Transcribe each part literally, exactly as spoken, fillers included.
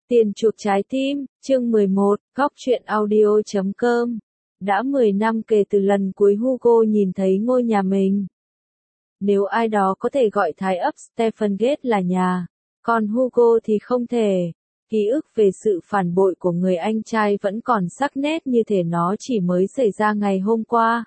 Tiền chuộc trái tim, chương mười một, góc truyện audio chấm com. Đã mười năm kể từ lần cuối Hugo nhìn thấy ngôi nhà mình. Nếu ai đó có thể gọi thái ấp Stephen Gate là nhà, còn Hugo thì không thể. Ký ức về sự phản bội của người anh trai vẫn còn sắc nét như thể nó chỉ mới xảy ra ngày hôm qua.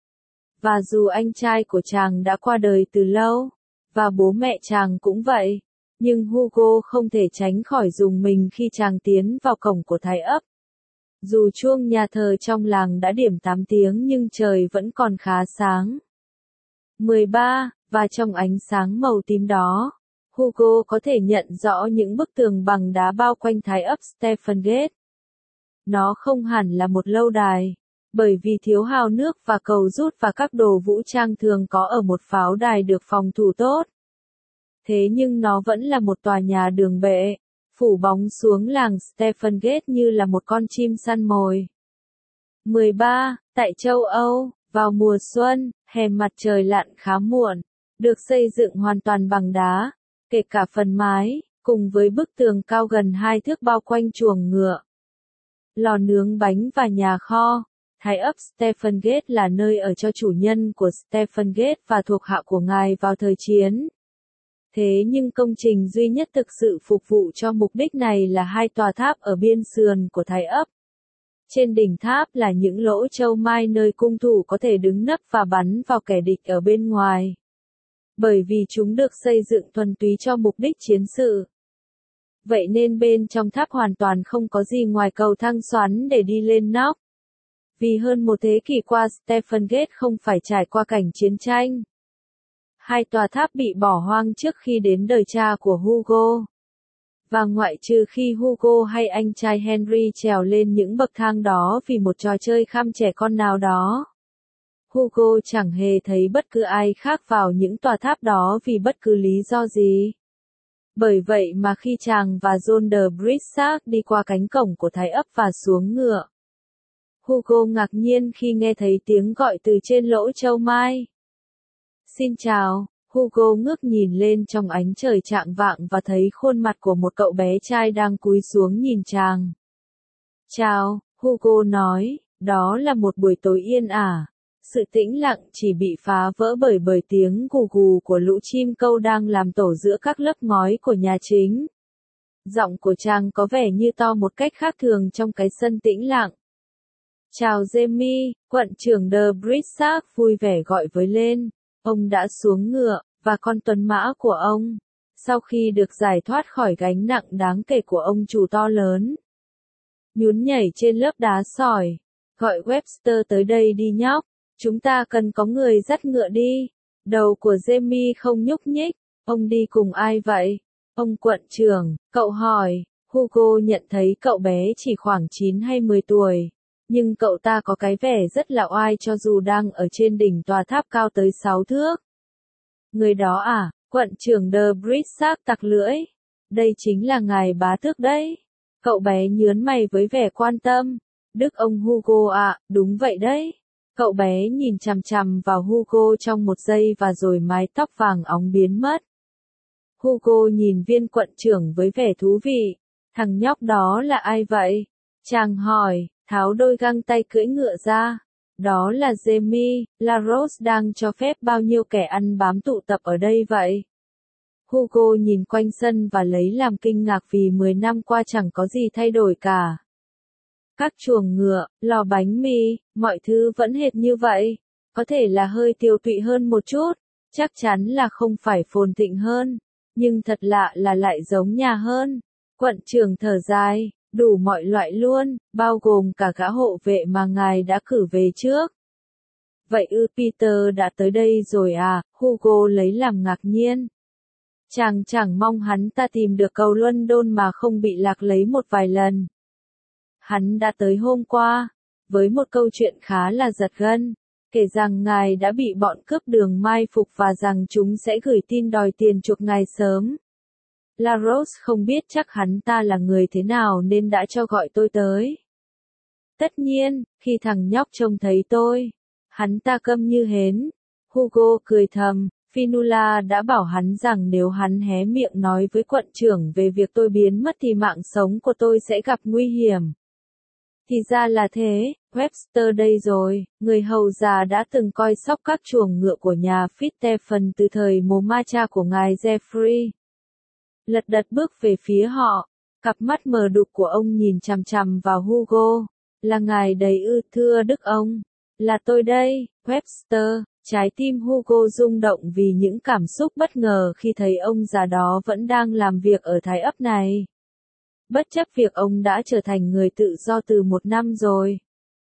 Và dù anh trai của chàng đã qua đời từ lâu, và bố mẹ chàng cũng vậy, nhưng Hugo không thể tránh khỏi rùng mình khi chàng tiến vào cổng của thái ấp. Dù chuông nhà thờ trong làng đã điểm tám tiếng nhưng trời vẫn còn khá sáng. mười ba, và trong ánh sáng màu tím đó, Hugo có thể nhận rõ những bức tường bằng đá bao quanh thái ấp Stephen Gate. Nó không hẳn là một lâu đài, bởi vì thiếu hào nước và cầu rút và các đồ vũ trang thường có ở một pháo đài được phòng thủ tốt. Thế nhưng nó vẫn là một tòa nhà đường bệ, phủ bóng xuống làng Stephen Gate như là một con chim săn mồi. mười ba. Tại châu Âu, vào mùa xuân, hè mặt trời lặn khá muộn, được xây dựng hoàn toàn bằng đá, kể cả phần mái, cùng với bức tường cao gần hai thước bao quanh chuồng ngựa. Lò nướng bánh và nhà kho. Thái ấp Stephen Gate là nơi ở cho chủ nhân của Stephen Gate và thuộc hạ của ngài vào thời chiến. Thế nhưng công trình duy nhất thực sự phục vụ cho mục đích này là hai tòa tháp ở biên sườn của thái ấp. Trên đỉnh tháp là những lỗ châu mai nơi cung thủ có thể đứng nấp và bắn vào kẻ địch ở bên ngoài. Bởi vì chúng được xây dựng thuần túy cho mục đích chiến sự. Vậy nên bên trong tháp hoàn toàn không có gì ngoài cầu thang xoắn để đi lên nóc. Vì hơn một thế kỷ qua Stephen Gate không phải trải qua cảnh chiến tranh. Hai tòa tháp bị bỏ hoang trước khi đến đời cha của Hugo. Và ngoại trừ khi Hugo hay anh trai Henry trèo lên những bậc thang đó vì một trò chơi khăm trẻ con nào đó, Hugo chẳng hề thấy bất cứ ai khác vào những tòa tháp đó vì bất cứ lý do gì. Bởi vậy mà khi chàng và John de Brissac đi qua cánh cổng của thái ấp và xuống ngựa, Hugo ngạc nhiên khi nghe thấy tiếng gọi từ trên lỗ châu mai. Xin chào, Hugo ngước nhìn lên trong ánh trời chạng vạng và thấy khuôn mặt của một cậu bé trai đang cúi xuống nhìn chàng. Chào, Hugo nói, đó là một buổi tối yên ả. Sự tĩnh lặng chỉ bị phá vỡ bởi bởi tiếng gù gù của lũ chim câu đang làm tổ giữa các lớp ngói của nhà chính. Giọng của chàng có vẻ như to một cách khác thường trong cái sân tĩnh lặng. Chào Jamie, quận trưởng de Brissac vui vẻ gọi với lên. Ông đã xuống ngựa, và con tuấn mã của ông, sau khi được giải thoát khỏi gánh nặng đáng kể của ông chủ to lớn, nhún nhảy trên lớp đá sỏi. Gọi Webster tới đây đi nhóc, chúng ta cần có người dắt ngựa đi. Đầu của Jamie không nhúc nhích. Ông đi cùng ai vậy? Ông quận trưởng, cậu hỏi. Hugo nhận thấy cậu bé chỉ khoảng chín hay mười tuổi. Nhưng cậu ta có cái vẻ rất là oai cho dù đang ở trên đỉnh tòa tháp cao tới sáu thước. Người đó à, quận trưởng de Brissac tặc lưỡi. Đây chính là ngài bá tước đấy. Cậu bé nhớn mày với vẻ quan tâm. Đức ông Hugo ạ, à, đúng vậy đấy. Cậu bé nhìn chằm chằm vào Hugo trong một giây và rồi mái tóc vàng óng biến mất. Hugo nhìn viên quận trưởng với vẻ thú vị. Thằng nhóc đó là ai vậy? Chàng hỏi. Tháo đôi găng tay cưỡi ngựa ra. Đó là Jamie, La Rose đang cho phép bao nhiêu kẻ ăn bám tụ tập ở đây vậy? Hugo nhìn quanh sân và lấy làm kinh ngạc vì mười năm qua chẳng có gì thay đổi cả. Các chuồng ngựa, lò bánh mì, mọi thứ vẫn hệt như vậy. Có thể là hơi tiều tụy hơn một chút, chắc chắn là không phải phồn thịnh hơn, nhưng thật lạ là lại giống nhà hơn. Quận trưởng thở dài. Đủ mọi loại luôn, bao gồm cả gã hộ vệ mà ngài đã cử về trước. Vậy ư Peter đã tới đây rồi à? Hugo lấy làm ngạc nhiên. Chàng chẳng mong hắn ta tìm được cầu London mà không bị lạc lấy một vài lần. Hắn đã tới hôm qua, với một câu chuyện khá là giật gân, kể rằng ngài đã bị bọn cướp đường mai phục và rằng chúng sẽ gửi tin đòi tiền chuộc ngài sớm. La Rose không biết chắc hắn ta là người thế nào nên đã cho gọi tôi tới. Tất nhiên, khi thằng nhóc trông thấy tôi, hắn ta câm như hến. Hugo cười thầm, Fionnuala đã bảo hắn rằng nếu hắn hé miệng nói với quận trưởng về việc tôi biến mất thì mạng sống của tôi sẽ gặp nguy hiểm. Thì ra là thế, Webster đây rồi, người hầu già đã từng coi sóc các chuồng ngựa của nhà Fitzstephen từ thời mồ ma cha của ngài Geoffrey. Lật đật bước về phía họ, cặp mắt mờ đục của ông nhìn chằm chằm vào Hugo. Là ngài đấy ư, thưa đức ông. Là tôi đây, Webster. Trái tim Hugo rung động vì những cảm xúc bất ngờ khi thấy ông già đó vẫn đang làm việc ở thái ấp này. Bất chấp việc ông đã trở thành người tự do từ một năm rồi.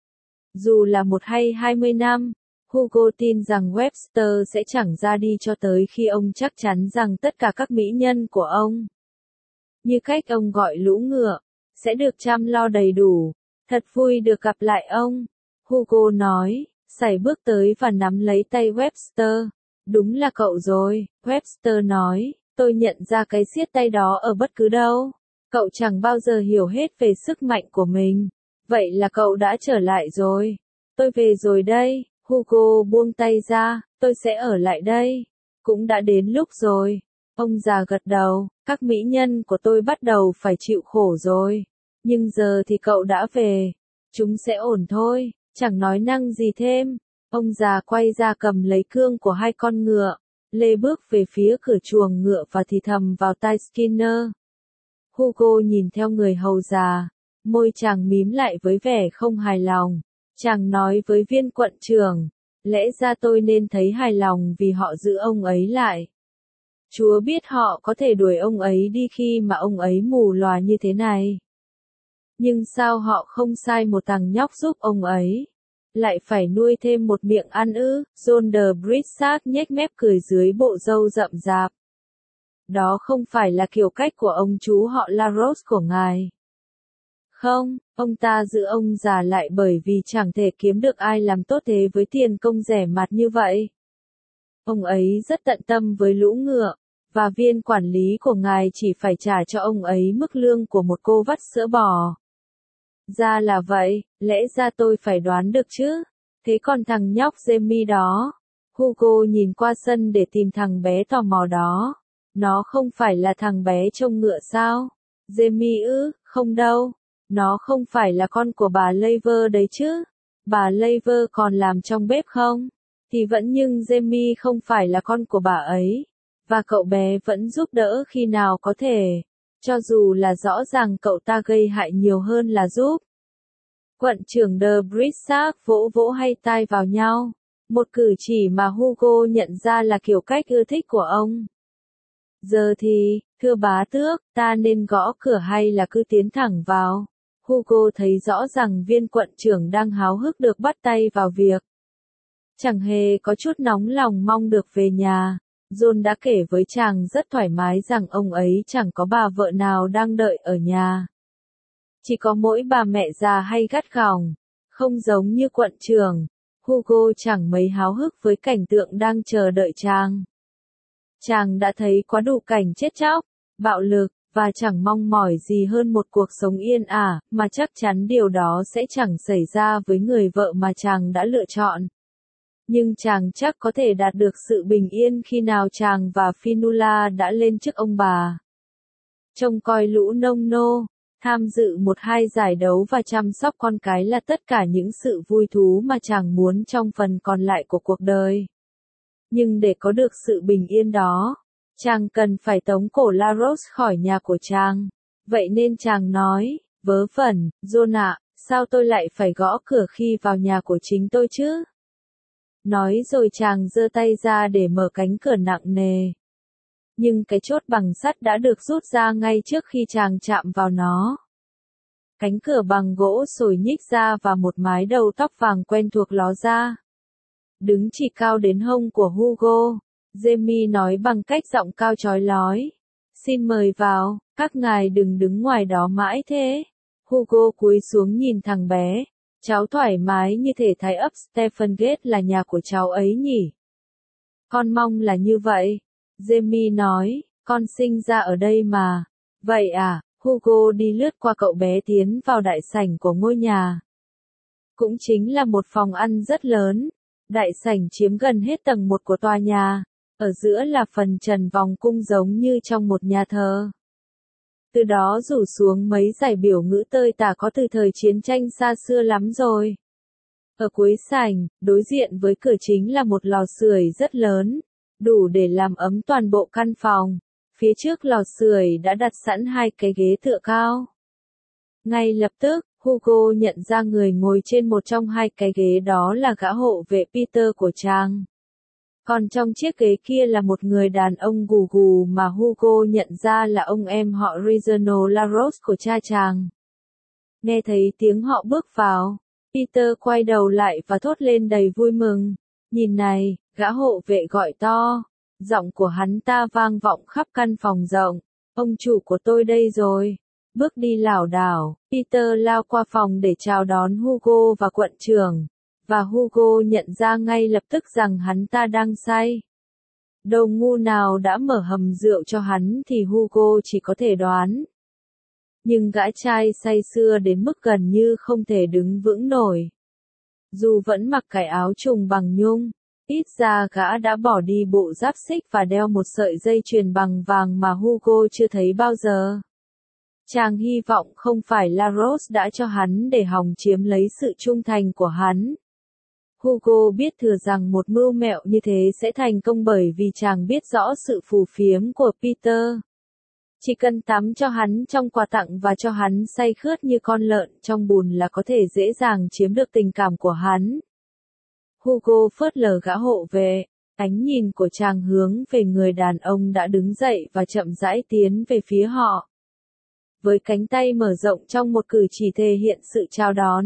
Dù là một hay hai mươi năm, Hugo tin rằng Webster sẽ chẳng ra đi cho tới khi ông chắc chắn rằng tất cả các mỹ nhân của ông, như cách ông gọi lũ ngựa, sẽ được chăm lo đầy đủ. Thật vui được gặp lại ông, Hugo nói, sải bước tới và nắm lấy tay Webster. Đúng là cậu rồi, Webster nói, tôi nhận ra cái siết tay đó ở bất cứ đâu. Cậu chẳng bao giờ hiểu hết về sức mạnh của mình. Vậy là cậu đã trở lại rồi. Tôi về rồi đây, Hugo buông tay ra, tôi sẽ ở lại đây. Cũng đã đến lúc rồi. Ông già gật đầu, các mỹ nhân của tôi bắt đầu phải chịu khổ rồi. Nhưng giờ thì cậu đã về. Chúng sẽ ổn thôi, chẳng nói năng gì thêm. Ông già quay ra cầm lấy cương của hai con ngựa. Lê bước về phía cửa chuồng ngựa và thì thầm vào tai Skinner. Hugo nhìn theo người hầu già, môi chàng mím lại với vẻ không hài lòng. Chàng nói với viên quận trưởng, lẽ ra tôi nên thấy hài lòng vì họ giữ ông ấy lại. Chúa biết họ có thể đuổi ông ấy đi khi mà ông ấy mù lòa như thế này. Nhưng sao họ không sai một thằng nhóc giúp ông ấy? Lại phải nuôi thêm một miệng ăn ư? John de Brissac nhếch mép cười dưới bộ râu rậm rạp. Đó không phải là kiểu cách của ông chú họ Larose của ngài. Không, ông ta giữ ông già lại bởi vì chẳng thể kiếm được ai làm tốt thế với tiền công rẻ mạt như vậy. Ông ấy rất tận tâm với lũ ngựa, và viên quản lý của ngài chỉ phải trả cho ông ấy mức lương của một cô vắt sữa bò. Ra là vậy, lẽ ra tôi phải đoán được chứ. Thế còn thằng nhóc Jamie đó? Hugo nhìn qua sân để tìm thằng bé tò mò đó. Nó không phải là thằng bé trông ngựa sao? Jamie ư? Không đâu. Nó không phải là con của bà Laver đấy chứ? Bà Laver còn làm trong bếp không? Thì vẫn nhưng Jamie không phải là con của bà ấy. Và cậu bé vẫn giúp đỡ khi nào có thể. Cho dù là rõ ràng cậu ta gây hại nhiều hơn là giúp. Quận trưởng de Brissac vỗ vỗ hay tai vào nhau. Một cử chỉ mà Hugo nhận ra là kiểu cách ưa thích của ông. Giờ thì, thưa bá tước, ta nên gõ cửa hay là cứ tiến thẳng vào? Hugo thấy rõ rằng viên quận trưởng đang háo hức được bắt tay vào việc. Chẳng hề có chút nóng lòng mong được về nhà. John đã kể với chàng rất thoải mái rằng ông ấy chẳng có bà vợ nào đang đợi ở nhà. Chỉ có mỗi bà mẹ già hay gắt gỏng, không giống như quận trưởng. Hugo chẳng mấy háo hức với cảnh tượng đang chờ đợi chàng. Chàng đã thấy quá đủ cảnh chết chóc, bạo lực, và chẳng mong mỏi gì hơn một cuộc sống yên ả, mà chắc chắn điều đó sẽ chẳng xảy ra với người vợ mà chàng đã lựa chọn. Nhưng chàng chắc có thể đạt được sự bình yên khi nào chàng và Fionnuala đã lên chức ông bà. Trông coi lũ nông nô, tham dự một hai giải đấu và chăm sóc con cái là tất cả những sự vui thú mà chàng muốn trong phần còn lại của cuộc đời. Nhưng để có được sự bình yên đó, chàng cần phải tống cổ Larose khỏi nhà của chàng. Vậy nên chàng nói, vớ vẩn, John ạ, sao tôi lại phải gõ cửa khi vào nhà của chính tôi chứ? Nói rồi chàng giơ tay ra để mở cánh cửa nặng nề. Nhưng cái chốt bằng sắt đã được rút ra ngay trước khi chàng chạm vào nó. Cánh cửa bằng gỗ sồi nhích ra và một mái đầu tóc vàng quen thuộc ló ra. Đứng chỉ cao đến hông của Hugo, Jamie nói bằng cách giọng cao chói lói. Xin mời vào, các ngài đừng đứng ngoài đó mãi thế. Hugo cúi xuống nhìn thằng bé. Cháu thoải mái như thể thái ấp Stephen Gate là nhà của cháu ấy nhỉ? Con mong là như vậy. Jamie nói, con sinh ra ở đây mà. Vậy à, Hugo đi lướt qua cậu bé tiến vào đại sảnh của ngôi nhà. Cũng chính là một phòng ăn rất lớn. Đại sảnh chiếm gần hết tầng một của tòa nhà. Ở giữa là phần trần vòng cung giống như trong một nhà thờ. Từ đó rủ xuống mấy dải biểu ngữ tơi tả có từ thời chiến tranh xa xưa lắm rồi. Ở cuối sảnh, đối diện với cửa chính là một lò sưởi rất lớn, đủ để làm ấm toàn bộ căn phòng. Phía trước lò sưởi đã đặt sẵn hai cái ghế tựa cao. Ngay lập tức, Hugo nhận ra người ngồi trên một trong hai cái ghế đó là gã hộ vệ Peter của chàng. Còn trong chiếc ghế kia là một người đàn ông gù gù mà Hugo nhận ra là ông em họ Reginald LaRose của cha chàng. Nghe thấy tiếng họ bước vào, Peter quay đầu lại và thốt lên đầy vui mừng. Nhìn này, gã hộ vệ gọi to. Giọng của hắn ta vang vọng khắp căn phòng rộng. Ông chủ của tôi đây rồi. Bước đi lảo đảo, Peter lao qua phòng để chào đón Hugo và quận trưởng. Và Hugo nhận ra ngay lập tức rằng hắn ta đang say. Đồ ngu nào đã mở hầm rượu cho hắn thì Hugo chỉ có thể đoán. Nhưng gã trai say sưa đến mức gần như không thể đứng vững nổi. Dù vẫn mặc cái áo trùng bằng nhung, ít ra gã đã bỏ đi bộ giáp xích và đeo một sợi dây chuyền bằng vàng mà Hugo chưa thấy bao giờ. Chàng hy vọng không phải LaRose đã cho hắn để hòng chiếm lấy sự trung thành của hắn. Hugo biết thừa rằng một mưu mẹo như thế sẽ thành công bởi vì chàng biết rõ sự phù phiếm của Peter. Chỉ cần tắm cho hắn trong quà tặng và cho hắn say khướt như con lợn trong bùn là có thể dễ dàng chiếm được tình cảm của hắn. Hugo phớt lờ gã hộ vệ, ánh nhìn của chàng hướng về người đàn ông đã đứng dậy và chậm rãi tiến về phía họ. Với cánh tay mở rộng trong một cử chỉ thể hiện sự chào đón.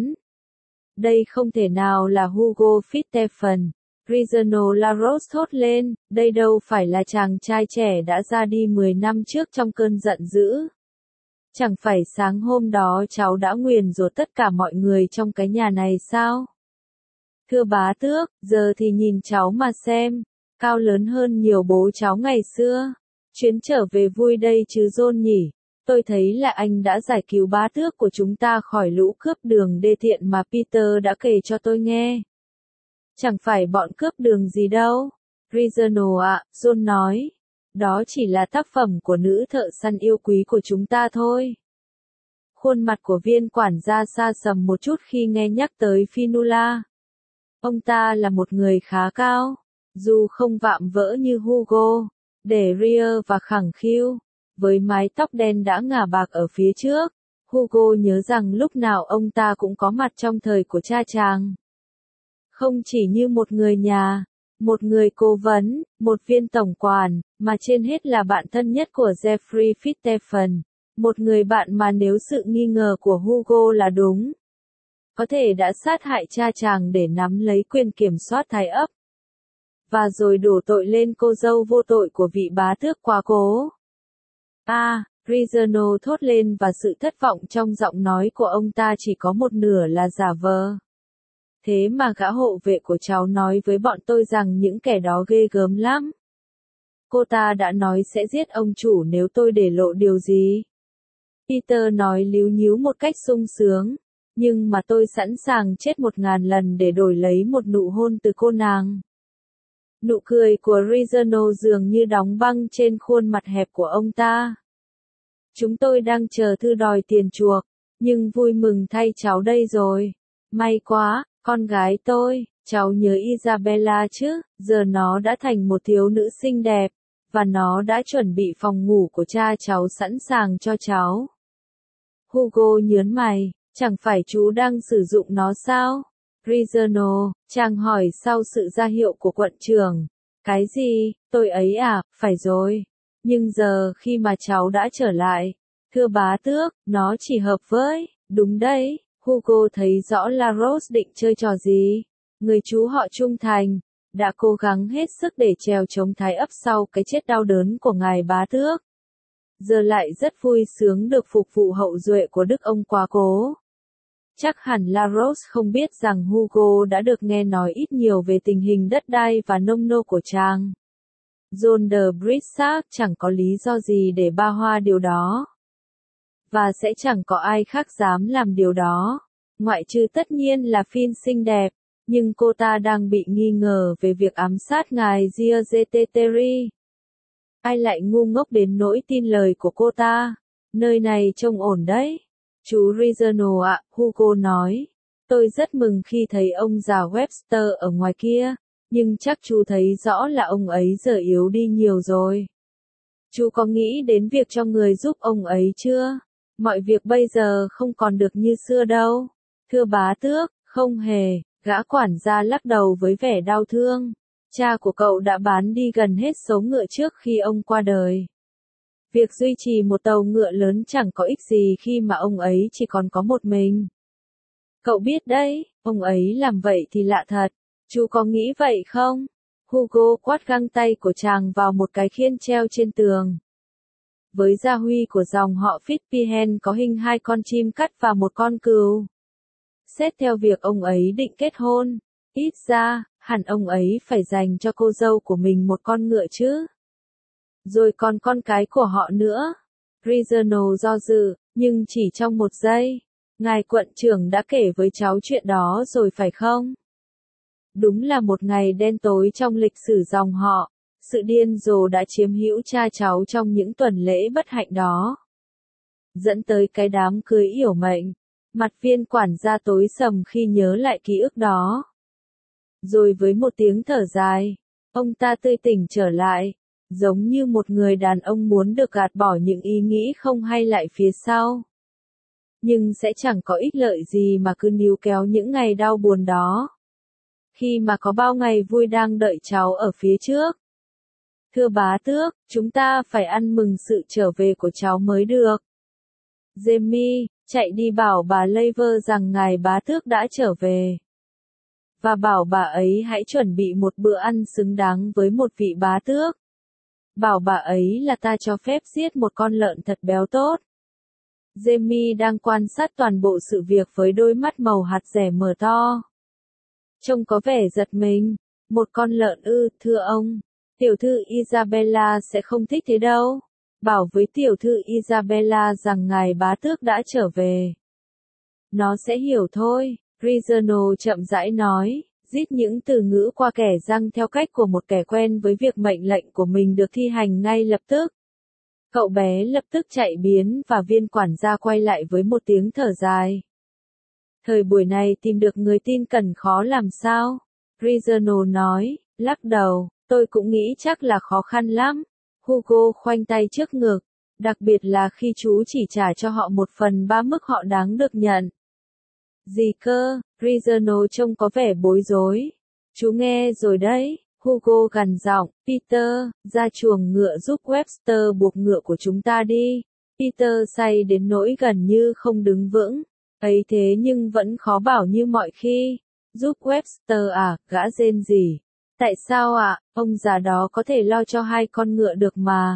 Đây không thể nào là Hugo Fitzstephen, Reginald LaRose thốt lên, đây đâu phải là chàng trai trẻ đã ra đi mười năm trước trong cơn giận dữ. Chẳng phải sáng hôm đó cháu đã nguyền rủa tất cả mọi người trong cái nhà này sao? Thưa bá tước, giờ thì nhìn cháu mà xem, cao lớn hơn nhiều bố cháu ngày xưa. Chuyến trở về vui đây chứ John nhỉ? Tôi thấy là anh đã giải cứu bá tước của chúng ta khỏi lũ cướp đường đê tiện mà Peter đã kể cho tôi nghe. Chẳng phải bọn cướp đường gì đâu. Reginald ạ, John nói. Đó chỉ là tác phẩm của nữ thợ săn yêu quý của chúng ta thôi. Khuôn mặt của viên quản gia xa sầm một chút khi nghe nhắc tới Fionnuala. Ông ta là một người khá cao, dù không vạm vỡ như Hugo, để ria và khẳng khiu. Với mái tóc đen đã ngả bạc ở phía trước, Hugo nhớ rằng lúc nào ông ta cũng có mặt trong thời của cha chàng. Không chỉ như một người nhà, một người cố vấn, một viên tổng quản, mà trên hết là bạn thân nhất của Geoffrey Fitzstephen, một người bạn mà nếu sự nghi ngờ của Hugo là đúng, có thể đã sát hại cha chàng để nắm lấy quyền kiểm soát thái ấp. Và rồi đổ tội lên cô dâu vô tội của vị bá tước quá cố. À, Reginald thốt lên và sự thất vọng trong giọng nói của ông ta chỉ có một nửa là giả vờ. Thế mà gã hộ vệ của cháu nói với bọn tôi rằng những kẻ đó ghê gớm lắm. Cô ta đã nói sẽ giết ông chủ nếu tôi để lộ điều gì. Peter nói líu nhíu một cách sung sướng, nhưng mà tôi sẵn sàng chết một ngàn lần để đổi lấy một nụ hôn từ cô nàng. Nụ cười của Reginald dường như đóng băng trên khuôn mặt hẹp của ông ta. Chúng tôi đang chờ thư đòi tiền chuộc, nhưng vui mừng thay cháu đây rồi. May quá, con gái tôi, cháu nhớ Isabella chứ, giờ nó đã thành một thiếu nữ xinh đẹp, và nó đã chuẩn bị phòng ngủ của cha cháu sẵn sàng cho cháu. Hugo nhớn mày, chẳng phải chú đang sử dụng nó sao? Reginald, chàng hỏi sau sự ra hiệu của quận trưởng. Cái gì, tôi ấy à, phải rồi. Nhưng giờ khi mà cháu đã trở lại, thưa bá tước, nó chỉ hợp với, đúng đấy, Hugo thấy rõ LaRose định chơi trò gì. Người chú họ trung thành, đã cố gắng hết sức để trèo chống thái ấp sau cái chết đau đớn của ngài bá tước. Giờ lại rất vui sướng được phục vụ hậu duệ của đức ông quá cố. Chắc hẳn LaRose không biết rằng Hugo đã được nghe nói ít nhiều về tình hình đất đai và nông nô của chàng. John de Brissac chẳng có lý do gì để ba hoa điều đó. Và sẽ chẳng có ai khác dám làm điều đó, ngoại trừ tất nhiên là Phin xinh đẹp. nhưng cô ta đang bị nghi ngờ về việc ám sát ngài Giazeteteri. Ai lại ngu ngốc đến nỗi tin lời của cô ta? Nơi này trông ổn đấy. Chú Regional ạ, Hugo nói. Tôi rất mừng khi thấy ông già Webster ở ngoài kia, nhưng chắc chú thấy rõ là ông ấy giờ yếu đi nhiều rồi. Chú có nghĩ đến việc cho người giúp ông ấy chưa? Mọi việc bây giờ không còn được như xưa đâu. Thưa bá tước, không hề, gã quản gia lắc đầu với vẻ đau thương. Cha của cậu đã bán đi gần hết số ngựa trước khi ông qua đời. Việc duy trì một tàu ngựa lớn chẳng có ích gì khi mà ông ấy chỉ còn có một mình. Cậu biết đấy, ông ấy làm vậy thì lạ thật. Chú có nghĩ vậy không? Hugo quát găng tay của chàng vào một cái khiên treo trên tường. Với gia huy của dòng họ Fitzpihen có hình hai con chim cắt và một con cừu. Xét theo việc ông ấy định kết hôn, ít ra, hẳn ông ấy phải dành cho cô dâu của mình một con ngựa chứ. Rồi còn con cái của họ nữa. Regional do dự, nhưng chỉ trong một giây. Ngài quận trưởng đã kể với cháu chuyện đó rồi phải không? Đúng là một ngày đen tối trong lịch sử dòng họ. Sự điên rồ đã chiếm hữu cha cháu trong những tuần lễ bất hạnh đó. Dẫn tới cái đám cưới yểu mệnh. Mặt viên quản gia tối sầm khi nhớ lại ký ức đó. Rồi với một tiếng thở dài, ông ta tươi tỉnh trở lại, giống như một người đàn ông muốn được gạt bỏ những ý nghĩ không hay lại phía sau. Nhưng sẽ chẳng có ích lợi gì mà cứ níu kéo những ngày đau buồn đó. Khi mà có bao ngày vui đang đợi cháu ở phía trước. Thưa bá tước, chúng ta phải ăn mừng sự trở về của cháu mới được. Jamie, chạy đi bảo bà Laver rằng ngài bá tước đã trở về. Và bảo bà ấy hãy chuẩn bị một bữa ăn xứng đáng với một vị bá tước. Bảo bà ấy là ta cho phép giết một con lợn thật béo tốt. Jamie đang quan sát toàn bộ sự việc với đôi mắt màu hạt dẻ mở to. Trông có vẻ giật mình. Một con lợn ư, thưa ông. Tiểu thư Isabella sẽ không thích thế đâu. Bảo với tiểu thư Isabella rằng ngài bá tước đã trở về. Nó sẽ hiểu thôi, Regional chậm rãi nói, rít những từ ngữ qua kẻ răng theo cách của một kẻ quen với việc mệnh lệnh của mình được thi hành ngay lập tức. Cậu bé lập tức chạy biến và viên quản gia quay lại với một tiếng thở dài. Thời buổi này tìm được người tin cẩn khó làm sao? Regional nói, lắc đầu, tôi cũng nghĩ chắc là khó khăn lắm. Hugo khoanh tay trước ngực, đặc biệt là khi chú chỉ trả cho họ một phần ba mức họ đáng được nhận. Gì cơ? Regional trông có vẻ bối rối. Chú nghe rồi đấy, Hugo gằn giọng, Peter, ra chuồng ngựa giúp Webster buộc ngựa của chúng ta đi. Peter say đến nỗi gần như không đứng vững, ấy thế nhưng vẫn khó bảo như mọi khi. Giúp Webster à, gã rên rỉ. Tại sao ạ, à? Ông già đó có thể lo cho hai con ngựa được mà.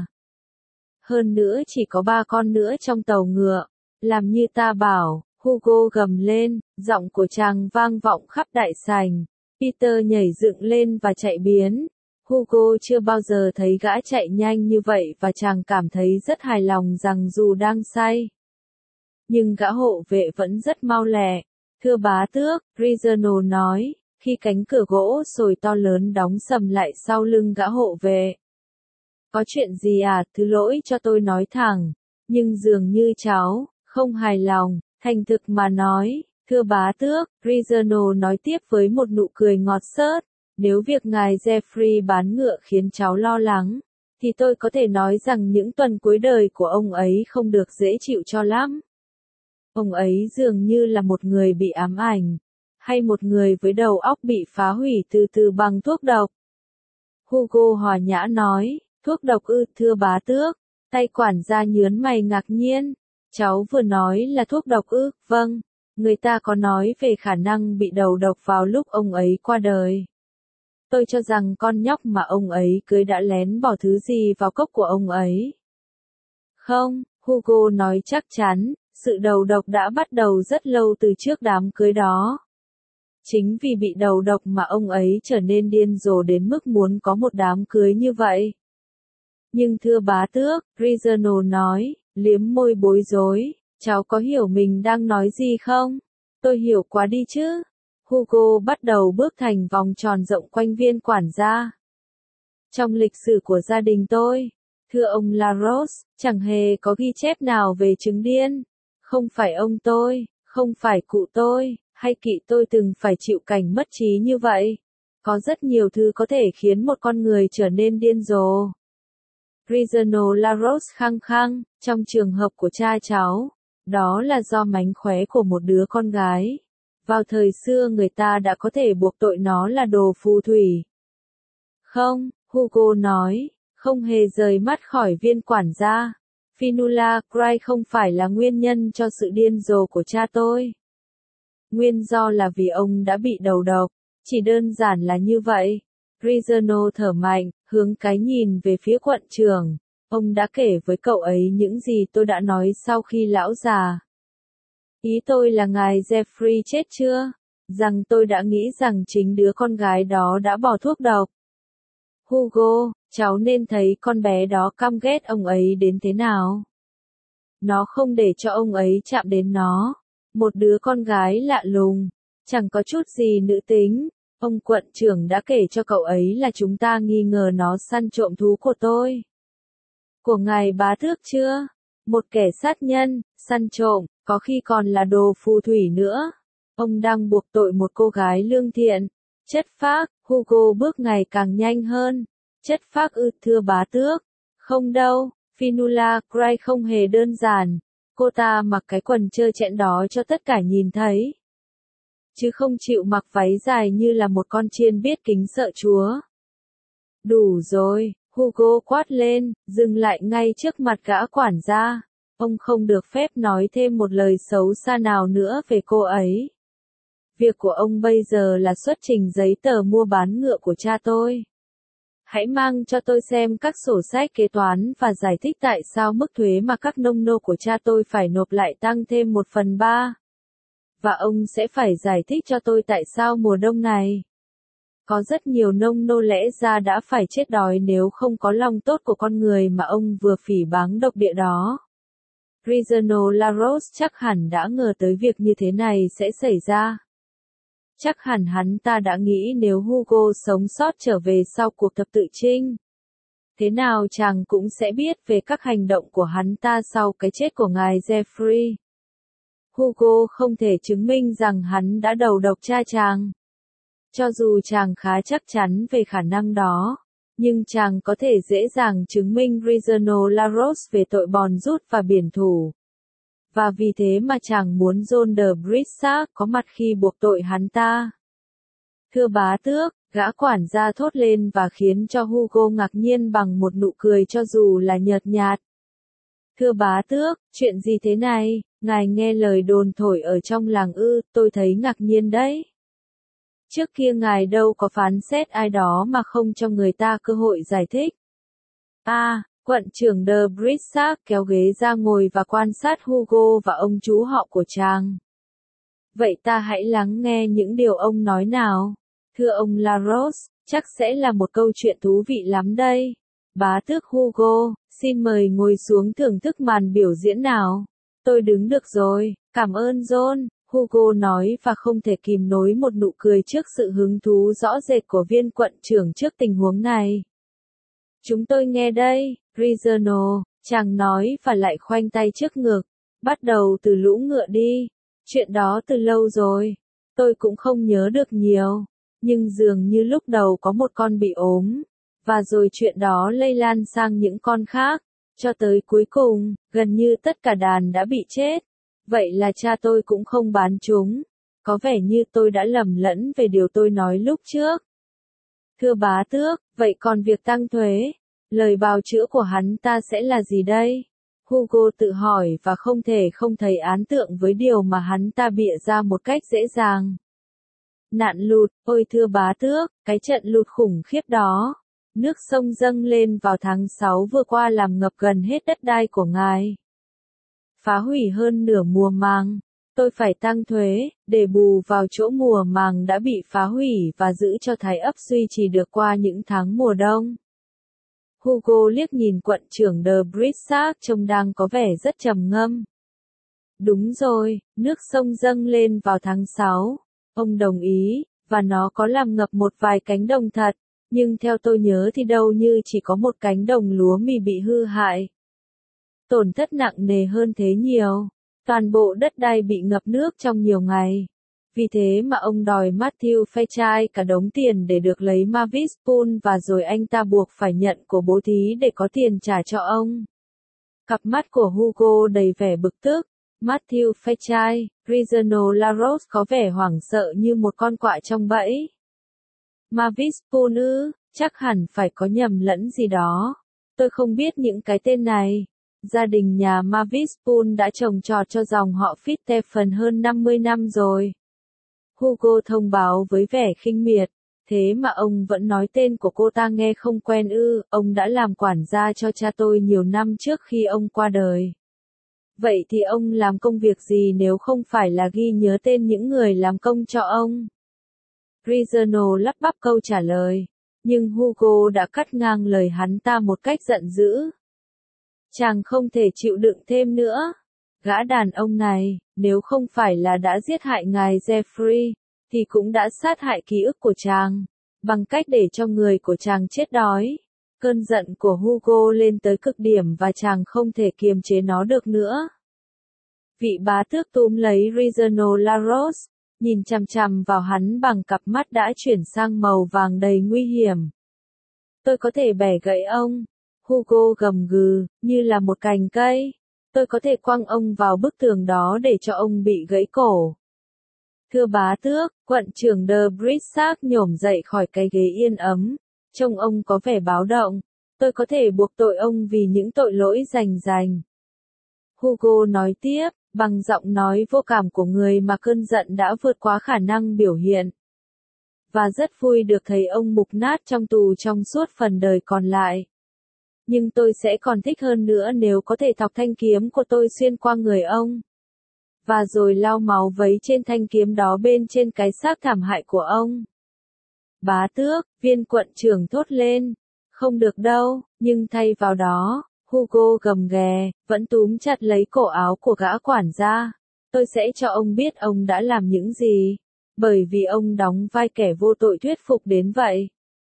Hơn nữa chỉ có ba con nữa trong tàu ngựa. Làm như ta bảo, Hugo gầm lên, giọng của chàng vang vọng khắp đại sảnh. Peter nhảy dựng lên và chạy biến. Hugo chưa bao giờ thấy gã chạy nhanh như vậy và chàng cảm thấy rất hài lòng rằng dù đang say. Nhưng gã hộ vệ vẫn rất mau lẹ. Thưa bá tước, Regional nói, khi cánh cửa gỗ sồi to lớn đóng sầm lại sau lưng gã hộ vệ. Có chuyện gì à, thứ lỗi cho tôi nói thẳng, nhưng dường như cháu, không hài lòng, thành thực mà nói, thưa bá tước, Regional nói tiếp với một nụ cười ngọt xớt, nếu việc ngài Jeffrey bán ngựa khiến cháu lo lắng, thì tôi có thể nói rằng những tuần cuối đời của ông ấy không được dễ chịu cho lắm. Ông ấy dường như là một người bị ám ảnh, hay một người với đầu óc bị phá hủy từ từ bằng thuốc độc. Hugo hòa nhã nói, thuốc độc ư, thưa bá tước, tay quản gia nhớn mày ngạc nhiên, cháu vừa nói là thuốc độc ư, vâng, người ta có nói về khả năng bị đầu độc vào lúc ông ấy qua đời. Tôi cho rằng con nhóc mà ông ấy cưới đã lén bỏ thứ gì vào cốc của ông ấy. Không, Hugo nói chắc chắn, sự đầu độc đã bắt đầu rất lâu từ trước đám cưới đó. Chính vì bị đầu độc mà ông ấy trở nên điên rồ đến mức muốn có một đám cưới như vậy. Nhưng thưa bá tước, Regional nói, liếm môi bối rối, cháu có hiểu mình đang nói gì không? Tôi hiểu quá đi chứ. Hugo bắt đầu bước thành vòng tròn rộng quanh viên quản gia. Trong lịch sử của gia đình tôi, thưa ông Larose, chẳng hề có ghi chép nào về chứng điên. Không phải ông tôi, không phải cụ tôi, hay kỵ tôi từng phải chịu cảnh mất trí như vậy. Có rất nhiều thứ có thể khiến một con người trở nên điên rồ. Regional Larose khăng khăng, trong trường hợp của cha cháu, đó là do mánh khóe của một đứa con gái. Vào thời xưa người ta đã có thể buộc tội nó là đồ phù thủy. Không, Hugo nói, không hề rời mắt khỏi viên quản gia. Fionnuala Gray không phải là nguyên nhân cho sự điên rồ của cha tôi. Nguyên do là vì ông đã bị đầu độc, chỉ đơn giản là như vậy. Regional thở mạnh, hướng cái nhìn về phía quận trưởng. Ông đã kể với cậu ấy những gì tôi đã nói sau khi lão già. Ý tôi là ngài Jeffrey chết chưa? Rằng tôi đã nghĩ rằng chính đứa con gái đó đã bỏ thuốc độc. Hugo, cháu nên thấy con bé đó căm ghét ông ấy đến thế nào. Nó không để cho ông ấy chạm đến nó. Một đứa con gái lạ lùng, chẳng có chút gì nữ tính. Ông quận trưởng đã kể cho cậu ấy là chúng ta nghi ngờ nó săn trộm thú của tôi. Của ngài bá tước chưa? Một kẻ sát nhân, săn trộm, có khi còn là đồ phù thủy nữa. Ông đang buộc tội một cô gái lương thiện. Chất phác, Hugo bước ngày càng nhanh hơn. Chất phác ư, thưa bá tước. Không đâu, Fionnuala Gray không hề đơn giản. Cô ta mặc cái quần trơ trẽn đó cho tất cả nhìn thấy. Chứ không chịu mặc váy dài như là một con chiên biết kính sợ Chúa. Đủ rồi, Hugo quát lên, dừng lại ngay trước mặt gã quản gia. Ông không được phép nói thêm một lời xấu xa nào nữa về cô ấy. Việc của ông bây giờ là xuất trình giấy tờ mua bán ngựa của cha tôi. Hãy mang cho tôi xem các sổ sách kế toán và giải thích tại sao mức thuế mà các nông nô của cha tôi phải nộp lại tăng thêm một phần ba. Và ông sẽ phải giải thích cho tôi tại sao mùa đông này. Có rất nhiều nông nô lẽ ra đã phải chết đói nếu không có lòng tốt của con người mà ông vừa phỉ báng độc địa đó. Regional Larose chắc hẳn đã ngờ tới việc như thế này sẽ xảy ra. Chắc hẳn hắn ta đã nghĩ nếu Hugo sống sót trở về sau cuộc thập tự chinh. Thế nào chàng cũng sẽ biết về các hành động của hắn ta sau cái chết của ngài Jeffrey. Hugo không thể chứng minh rằng hắn đã đầu độc cha chàng. Cho dù chàng khá chắc chắn về khả năng đó, nhưng chàng có thể dễ dàng chứng minh Regional Larose về tội bòn rút và biển thủ. Và vì thế mà chàng muốn John de Brissac có mặt khi buộc tội hắn ta. Thưa bá tước, gã quản gia thốt lên và khiến cho Hugo ngạc nhiên bằng một nụ cười cho dù là nhợt nhạt. Thưa bá tước, chuyện gì thế này, ngài nghe lời đồn thổi ở trong làng ư, tôi thấy ngạc nhiên đấy. Trước kia ngài đâu có phán xét ai đó mà không cho người ta cơ hội giải thích. À, quận trưởng de Brissac kéo ghế ra ngồi và quan sát Hugo và ông chú họ của chàng. Vậy ta hãy lắng nghe những điều ông nói nào. Thưa ông Larose, chắc sẽ là một câu chuyện thú vị lắm đây. Bá tước Hugo, xin mời ngồi xuống thưởng thức màn biểu diễn nào. Tôi đứng được rồi, cảm ơn John, Hugo nói và không thể kìm nổi một nụ cười trước sự hứng thú rõ rệt của viên quận trưởng trước tình huống này. Chúng tôi nghe đây, Regional, chàng nói và lại khoanh tay trước ngực. Bắt đầu từ lũ ngựa đi. Chuyện đó từ lâu rồi. Tôi cũng không nhớ được nhiều. Nhưng dường như lúc đầu có một con bị ốm. Và rồi chuyện đó lây lan sang những con khác. Cho tới cuối cùng, gần như tất cả đàn đã bị chết. Vậy là cha tôi cũng không bán chúng. Có vẻ như tôi đã lầm lẫn về điều tôi nói lúc trước. Thưa bá tước, vậy còn việc tăng thuế? Lời bào chữa của hắn ta sẽ là gì đây? Hugo tự hỏi và không thể không thấy ấn tượng với điều mà hắn ta bịa ra một cách dễ dàng. Nạn lụt, ôi thưa bá tước, cái trận lụt khủng khiếp đó. Nước sông dâng lên vào tháng sáu vừa qua làm ngập gần hết đất đai của ngài. Phá hủy hơn nửa mùa màng. Tôi phải tăng thuế, để bù vào chỗ mùa màng đã bị phá hủy và giữ cho thái ấp duy trì được qua những tháng mùa đông. Hugo liếc nhìn quận trưởng de Brissac trông đang có vẻ rất trầm ngâm. Đúng rồi, nước sông dâng lên vào tháng sáu. Ông đồng ý, và nó có làm ngập một vài cánh đồng thật, nhưng theo tôi nhớ thì đâu như chỉ có một cánh đồng lúa mì bị hư hại. Tổn thất nặng nề hơn thế nhiều, toàn bộ đất đai bị ngập nước trong nhiều ngày. Vì thế mà ông đòi Matthew Fairchild cả đống tiền để được lấy Mavis Pool và rồi anh ta buộc phải nhận của bố thí để có tiền trả cho ông. Cặp mắt của Hugo đầy vẻ bực tức. Matthew Fairchild, Reginald LaRose có vẻ hoảng sợ như một con quạ trong bẫy. Mavis Pool ư, chắc hẳn phải có nhầm lẫn gì đó. Tôi không biết những cái tên này. Gia đình nhà Mavis Pool đã trồng trọt cho dòng họ Fitzstephen hơn năm mươi năm rồi. Hugo thông báo với vẻ khinh miệt. Thế mà ông vẫn nói tên của cô ta nghe không quen ư, ông đã làm quản gia cho cha tôi nhiều năm trước khi ông qua đời. Vậy thì ông làm công việc gì nếu không phải là ghi nhớ tên những người làm công cho ông? Reginald lắp bắp câu trả lời, nhưng Hugo đã cắt ngang lời hắn ta một cách giận dữ. Chàng không thể chịu đựng thêm nữa. Gã đàn ông này, nếu không phải là đã giết hại ngài Jeffrey, thì cũng đã sát hại ký ức của chàng, bằng cách để cho người của chàng chết đói. Cơn giận của Hugo lên tới cực điểm và chàng không thể kiềm chế nó được nữa. Vị bá tước túm lấy Reginald LaRose, nhìn chằm chằm vào hắn bằng cặp mắt đã chuyển sang màu vàng đầy nguy hiểm. Tôi có thể bẻ gãy ông. Hugo gầm gừ, như là một cành cây. Tôi có thể quăng ông vào bức tường đó để cho ông bị gãy cổ. Thưa bá tước, quận trưởng de Brissac nhổm dậy khỏi cái ghế yên ấm. Trông ông có vẻ báo động. Tôi có thể buộc tội ông vì những tội lỗi rành rành. Hugo nói tiếp, bằng giọng nói vô cảm của người mà cơn giận đã vượt quá khả năng biểu hiện. Và rất vui được thấy ông mục nát trong tù trong suốt phần đời còn lại. Nhưng tôi sẽ còn thích hơn nữa nếu có thể thọc thanh kiếm của tôi xuyên qua người ông. Và rồi lau máu vấy trên thanh kiếm đó bên trên cái xác thảm hại của ông. Bá tước, viên quận trưởng thốt lên. Không được đâu, nhưng thay vào đó, Hugo gầm ghè, vẫn túm chặt lấy cổ áo của gã quản gia. Tôi sẽ cho ông biết ông đã làm những gì. Bởi vì ông đóng vai kẻ vô tội thuyết phục đến vậy.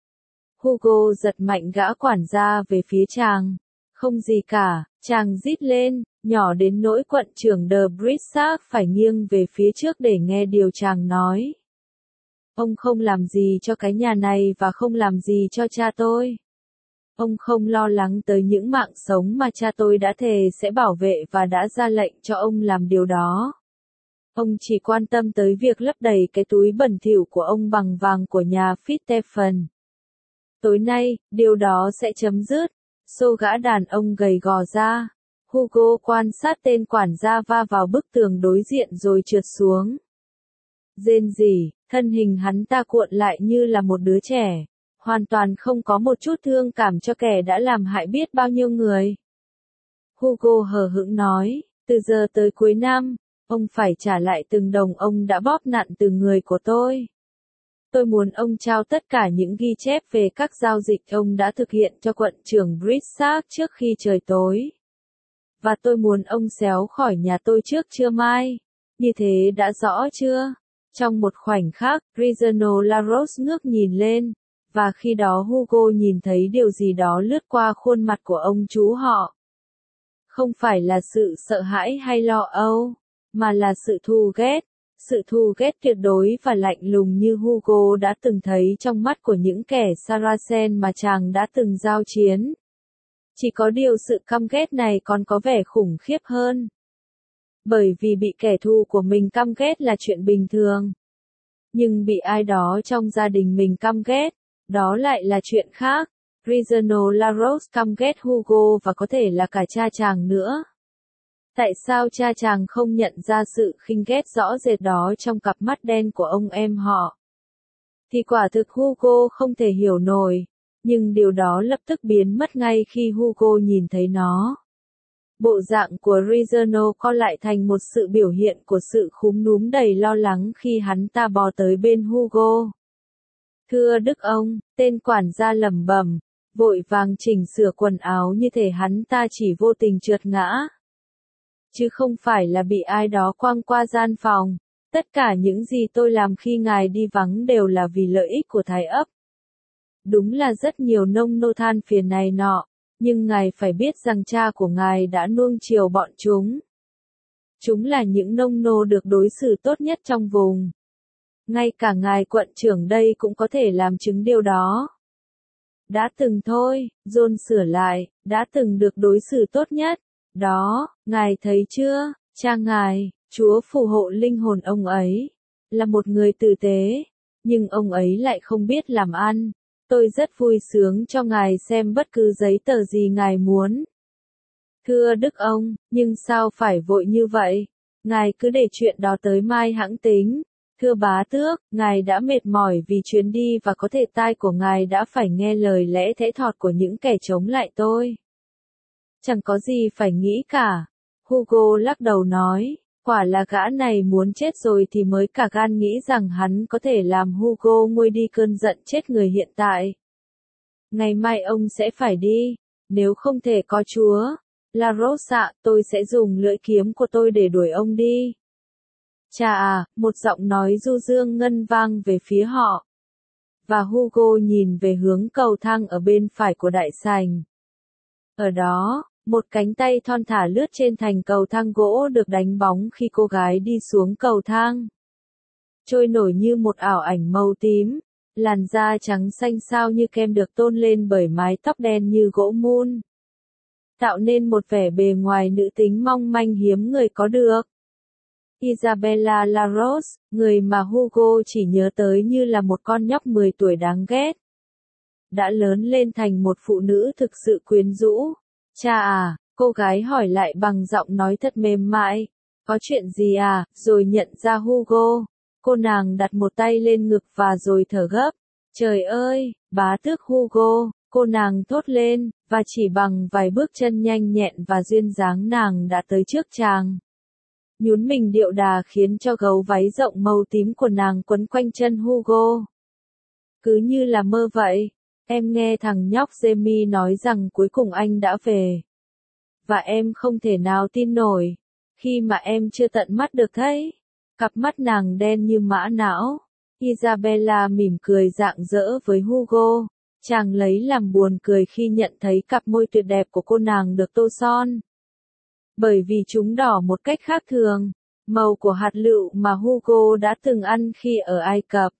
Hugo giật mạnh gã quản gia về phía chàng. Không gì cả, chàng rít lên, nhỏ đến nỗi quận trưởng de Brissac phải nghiêng về phía trước để nghe điều chàng nói. Ông không làm gì cho cái nhà này và không làm gì cho cha tôi. Ông không lo lắng tới những mạng sống mà cha tôi đã thề sẽ bảo vệ và đã ra lệnh cho ông làm điều đó. Ông chỉ quan tâm tới việc lấp đầy cái túi bẩn thỉu của ông bằng vàng của nhà Fitzstephen. Tối nay, điều đó sẽ chấm dứt. Xô gã đàn ông gầy gò ra. Hugo quan sát tên quản gia va vào bức tường đối diện rồi trượt xuống. Rên rỉ, thân hình hắn ta cuộn lại như là một đứa trẻ. Hoàn toàn không có một chút thương cảm cho kẻ đã làm hại biết bao nhiêu người. Hugo hờ hững nói, từ giờ tới cuối năm, ông phải trả lại từng đồng ông đã bóp nặn từ người của tôi. Tôi muốn ông trao tất cả những ghi chép về các giao dịch ông đã thực hiện cho quận trưởng Brissac trước khi trời tối. Và tôi muốn ông xéo khỏi nhà tôi trước trưa mai. Như thế đã rõ chưa? Trong một khoảnh khắc, Reginald LaRose ngước nhìn lên. Và khi đó Hugo nhìn thấy điều gì đó lướt qua khuôn mặt của ông chú họ. Không phải là sự sợ hãi hay lo âu, mà là sự thù ghét. Sự thù ghét tuyệt đối và lạnh lùng như Hugo đã từng thấy trong mắt của những kẻ Saracen mà chàng đã từng giao chiến. Chỉ có điều sự căm ghét này còn có vẻ khủng khiếp hơn. Bởi vì bị kẻ thù của mình căm ghét là chuyện bình thường. Nhưng bị ai đó trong gia đình mình căm ghét, đó lại là chuyện khác. Reginald LaRose căm ghét Hugo và có thể là cả cha chàng nữa. Tại sao cha chàng không nhận ra sự khinh ghét rõ rệt đó trong cặp mắt đen của ông em họ? Thì quả thực Hugo không thể hiểu nổi, nhưng điều đó lập tức biến mất ngay khi Hugo nhìn thấy nó. Bộ dạng của Reginald co lại thành một sự biểu hiện của sự khúm núm đầy lo lắng khi hắn ta bò tới bên Hugo. Thưa đức ông, tên quản gia lẩm bẩm, vội vàng chỉnh sửa quần áo như thể hắn ta chỉ vô tình trượt ngã. Chứ không phải là bị ai đó quăng qua gian phòng. Tất cả những gì tôi làm khi ngài đi vắng đều là vì lợi ích của Thái ấp. Đúng là rất nhiều nông nô than phiền này nọ, nhưng ngài phải biết rằng cha của ngài đã nuông chiều bọn chúng. Chúng là những nông nô được đối xử tốt nhất trong vùng. Ngay cả ngài quận trưởng đây cũng có thể làm chứng điều đó. Đã từng thôi, John sửa lại, đã từng được đối xử tốt nhất. Đó, ngài thấy chưa, cha ngài, Chúa phù hộ linh hồn ông ấy, là một người tử tế, nhưng ông ấy lại không biết làm ăn. Tôi rất vui sướng cho ngài xem bất cứ giấy tờ gì ngài muốn. Thưa Đức ông, nhưng sao phải vội như vậy? Ngài cứ để chuyện đó tới mai hẵng tính. Thưa bá tước, ngài đã mệt mỏi vì chuyến đi và có thể tai của ngài đã phải nghe lời lẽ thẽ thọt của những kẻ chống lại tôi. Chẳng có gì phải nghĩ cả. Hugo lắc đầu nói, quả là gã này muốn chết rồi thì mới cả gan nghĩ rằng hắn có thể làm Hugo nguôi đi cơn giận chết người hiện tại. Ngày mai ông sẽ phải đi, nếu không thể có Chúa, La Rosa, tôi sẽ dùng lưỡi kiếm của tôi để đuổi ông đi. Chà à, một giọng nói du dương ngân vang về phía họ. Và Hugo nhìn về hướng cầu thang ở bên phải của đại sảnh. Ở đó, một cánh tay thon thả lướt trên thành cầu thang gỗ được đánh bóng khi cô gái đi xuống cầu thang. Trôi nổi như một ảo ảnh màu tím, làn da trắng xanh xao như kem được tôn lên bởi mái tóc đen như gỗ mun. Tạo nên một vẻ bề ngoài nữ tính mong manh hiếm người có được. Isabella Larose, người mà Hugo chỉ nhớ tới như là một con nhóc mười tuổi đáng ghét, đã lớn lên thành một phụ nữ thực sự quyến rũ. Cha à, cô gái hỏi lại bằng giọng nói thật mềm mại. Có chuyện gì à, rồi nhận ra Hugo. Cô nàng đặt một tay lên ngực và rồi thở gấp. Trời ơi, bá tước Hugo, cô nàng thốt lên, và chỉ bằng vài bước chân nhanh nhẹn và duyên dáng nàng đã tới trước chàng. Nhún mình điệu đà khiến cho gấu váy rộng màu tím của nàng quấn quanh chân Hugo. Cứ như là mơ vậy, em nghe thằng nhóc Jamie nói rằng cuối cùng anh đã về. Và em không thể nào tin nổi, khi mà em chưa tận mắt được thấy. Cặp mắt nàng đen như mã não. Isabella mỉm cười rạng rỡ với Hugo. Chàng lấy làm buồn cười khi nhận thấy cặp môi tuyệt đẹp của cô nàng được tô son. Bởi vì chúng đỏ một cách khác thường, màu của hạt lựu mà Hugo đã từng ăn khi ở Ai Cập.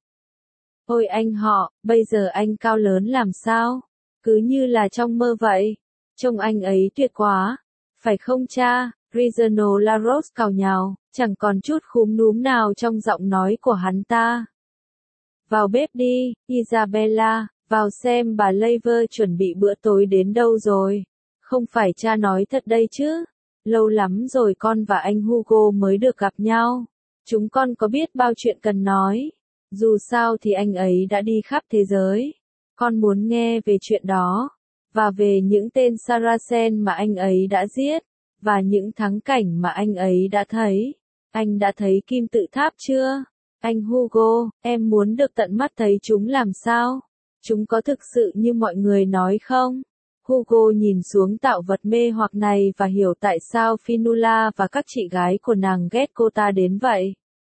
Ôi anh họ, bây giờ anh cao lớn làm sao? Cứ như là trong mơ vậy. Trông anh ấy tuyệt quá. Phải không cha? Regional Larose cào nhào, chẳng còn chút khúm núm nào trong giọng nói của hắn ta. Vào bếp đi, Isabella, vào xem bà Lever chuẩn bị bữa tối đến đâu rồi. Không phải cha nói thật đây chứ? Lâu lắm rồi con và anh Hugo mới được gặp nhau. Chúng con có biết bao chuyện cần nói. Dù sao thì anh ấy đã đi khắp thế giới. Con muốn nghe về chuyện đó. Và về những tên Saracen mà anh ấy đã giết. Và những thắng cảnh mà anh ấy đã thấy. Anh đã thấy kim tự tháp chưa? Anh Hugo, em muốn được tận mắt thấy chúng làm sao? Chúng có thực sự như mọi người nói không? Hugo nhìn xuống tạo vật mê hoặc này và hiểu tại sao Fionnuala và các chị gái của nàng ghét cô ta đến vậy.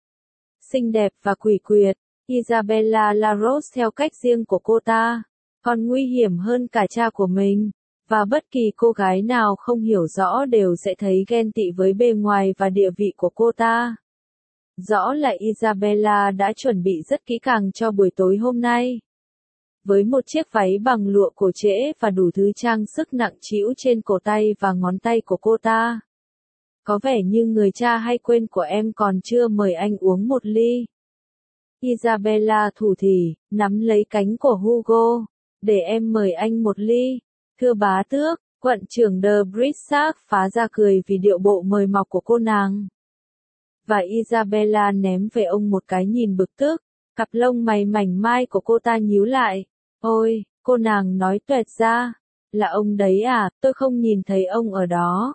Xinh đẹp và quỷ quyệt, Isabella Larose theo cách riêng của cô ta, còn nguy hiểm hơn cả cha của mình, và bất kỳ cô gái nào không hiểu rõ đều sẽ thấy ghen tị với bề ngoài và địa vị của cô ta. Rõ là Isabella đã chuẩn bị rất kỹ càng cho buổi tối hôm nay. Với một chiếc váy bằng lụa cổ trễ và đủ thứ trang sức nặng trĩu trên cổ tay và ngón tay của cô ta. Có vẻ như người cha hay quên của em còn chưa mời anh uống một ly. Isabella thủ thỉ, nắm lấy cánh của Hugo. Để em mời anh một ly. Thưa bá tước, quận trưởng de Brissac phá ra cười vì điệu bộ mời mọc của cô nàng. Và Isabella ném về ông một cái nhìn bực tức. Cặp lông mày mảnh mai của cô ta nhíu lại. Ôi, cô nàng nói tuẹt ra. Là ông đấy à, tôi không nhìn thấy ông ở đó.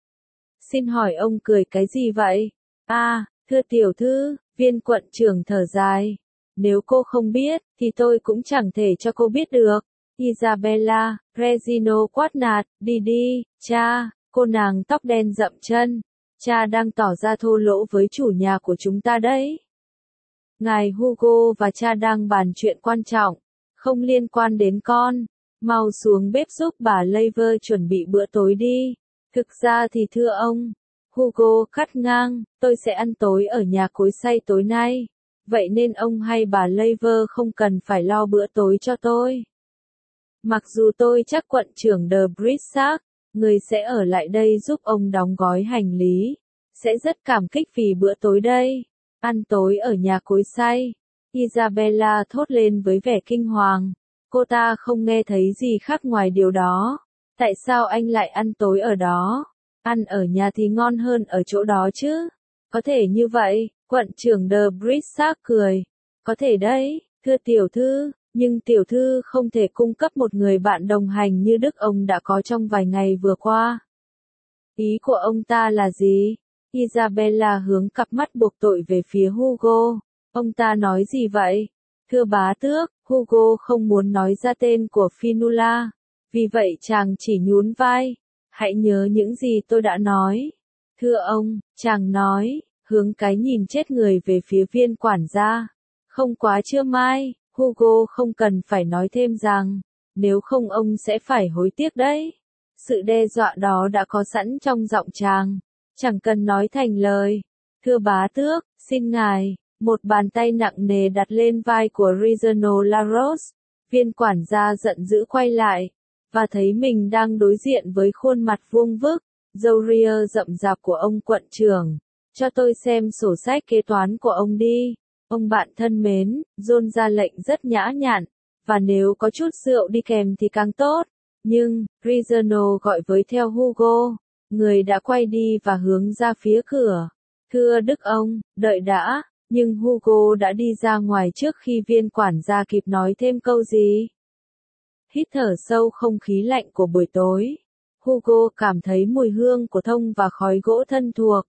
Xin hỏi ông cười cái gì vậy? À, thưa tiểu thư, viên quận trưởng thở dài. Nếu cô không biết, thì tôi cũng chẳng thể cho cô biết được. Isabella, Regino quát nạt, đi đi, cha, cô nàng tóc đen dậm chân. Cha đang tỏ ra thô lỗ với chủ nhà của chúng ta đấy. Ngài Hugo và cha đang bàn chuyện quan trọng, không liên quan đến con. Mau xuống bếp giúp bà Lever chuẩn bị bữa tối đi. Thực ra thì thưa ông, Hugo cắt ngang, tôi sẽ ăn tối ở nhà cối xay tối nay. Vậy nên ông hay bà Lever không cần phải lo bữa tối cho tôi. Mặc dù tôi chắc quận trưởng De Brissac, người sẽ ở lại đây giúp ông đóng gói hành lý, sẽ rất cảm kích vì bữa tối đây. Ăn tối ở nhà cối xay. Isabella thốt lên với vẻ kinh hoàng. Cô ta không nghe thấy gì khác ngoài điều đó. Tại sao anh lại ăn tối ở đó? Ăn ở nhà thì ngon hơn ở chỗ đó chứ. Có thể như vậy, quận trưởng De Brissac cười. Có thể đấy, thưa tiểu thư, nhưng tiểu thư không thể cung cấp một người bạn đồng hành như Đức ông đã có trong vài ngày vừa qua. Ý của ông ta là gì? Isabella hướng cặp mắt buộc tội về phía Hugo. Ông ta nói gì vậy? Thưa bá tước, Hugo không muốn nói ra tên của Fionnuala. Vì vậy chàng chỉ nhún vai. Hãy nhớ những gì tôi đã nói. Thưa ông, chàng nói, hướng cái nhìn chết người về phía viên quản gia. Không quá trưa mai, Hugo không cần phải nói thêm rằng, nếu không ông sẽ phải hối tiếc đấy. Sự đe dọa đó đã có sẵn trong giọng chàng. Chẳng cần nói thành lời. Thưa bá tước, xin ngài. Một bàn tay nặng nề đặt lên vai của Reginald Laros. Viên quản gia giận dữ quay lại, và thấy mình đang đối diện với khuôn mặt vuông vức, râu ria rậm rạp của ông quận trưởng. Cho tôi xem sổ sách kế toán của ông đi. Ông bạn thân mến, John ra lệnh rất nhã nhặn, và nếu có chút rượu đi kèm thì càng tốt. Nhưng, Reginald gọi với theo Hugo. Người đã quay đi và hướng ra phía cửa. Thưa Đức ông, đợi đã. Nhưng Hugo đã đi ra ngoài trước khi viên quản gia kịp nói thêm câu gì. Hít thở sâu không khí lạnh của buổi tối. Hugo cảm thấy mùi hương của thông và khói gỗ thân thuộc.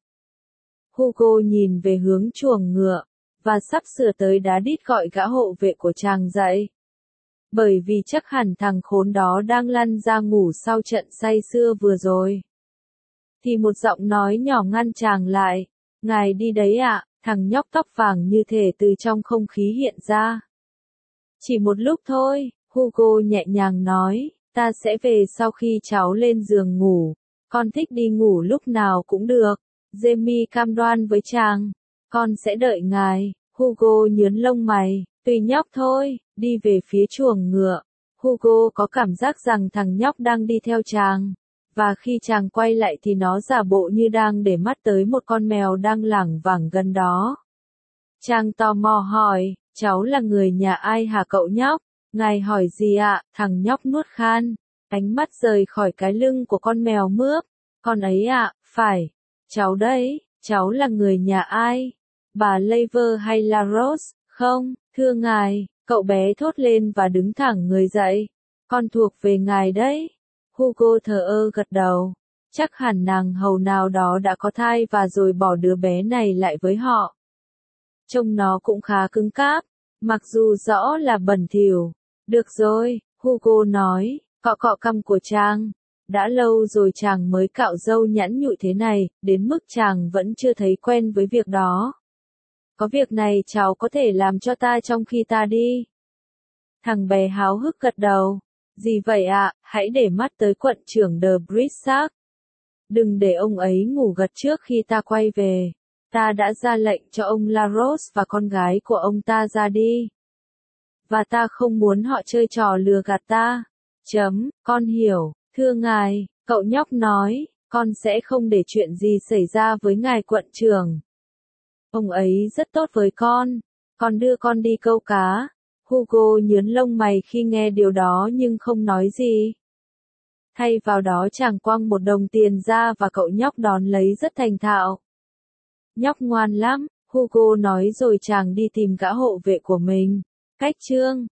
Hugo nhìn về hướng chuồng ngựa, và sắp sửa tới đá đít gọi gã hộ vệ của chàng dậy. Bởi vì chắc hẳn thằng khốn đó đang lăn ra ngủ sau trận say sưa vừa rồi. Thì một giọng nói nhỏ ngăn chàng lại. Ngài đi đấy ạ. Thằng nhóc tóc vàng như thể từ trong không khí hiện ra. Chỉ một lúc thôi, Hugo nhẹ nhàng nói, ta sẽ về sau khi cháu lên giường ngủ. Con thích đi ngủ lúc nào cũng được. Jamie cam đoan với chàng. Con sẽ đợi ngài. Hugo nhướng lông mày. Tùy nhóc thôi, đi về phía chuồng ngựa. Hugo có cảm giác rằng thằng nhóc đang đi theo chàng. Và khi chàng quay lại thì nó giả bộ như đang để mắt tới một con mèo đang lảng vảng gần đó. Chàng tò mò hỏi, cháu là người nhà ai hả cậu nhóc? Ngài hỏi gì ạ? Thằng nhóc nuốt khan, ánh mắt rời khỏi cái lưng của con mèo mướp. Con ấy ạ, phải. Cháu đấy, cháu là người nhà ai? Bà Lever hay là Rose? Không, thưa ngài, cậu bé thốt lên và đứng thẳng người dậy. Con thuộc về ngài đấy. Hugo thờ ơ gật đầu. Chắc hẳn nàng hầu nào đó đã có thai và rồi bỏ đứa bé này lại với họ. Trông nó cũng khá cứng cáp, mặc dù rõ là bẩn thỉu. Được rồi, Hugo nói, cọ cọ cằm của chàng. Đã lâu rồi chàng mới cạo râu nhẵn nhụi thế này, đến mức chàng vẫn chưa thấy quen với việc đó. Có việc này cháu có thể làm cho ta trong khi ta đi. Thằng bé háo hức gật đầu. Gì vậy ạ, à? Hãy để mắt tới quận trưởng De Brissac. Đừng để ông ấy ngủ gật trước khi ta quay về. Ta đã ra lệnh cho ông Laros và con gái của ông ta ra đi. Và ta không muốn họ chơi trò lừa gạt ta. Chấm, con hiểu, thưa ngài, cậu nhóc nói, con sẽ không để chuyện gì xảy ra với ngài quận trưởng. Ông ấy rất tốt với con. Con đưa con đi câu cá. Hugo nhướng lông mày khi nghe điều đó nhưng không nói gì. Thay vào đó chàng quăng một đồng tiền ra và cậu nhóc đón lấy rất thành thạo. Nhóc ngoan lắm, Hugo nói rồi chàng đi tìm gã hộ vệ của mình. Cách chương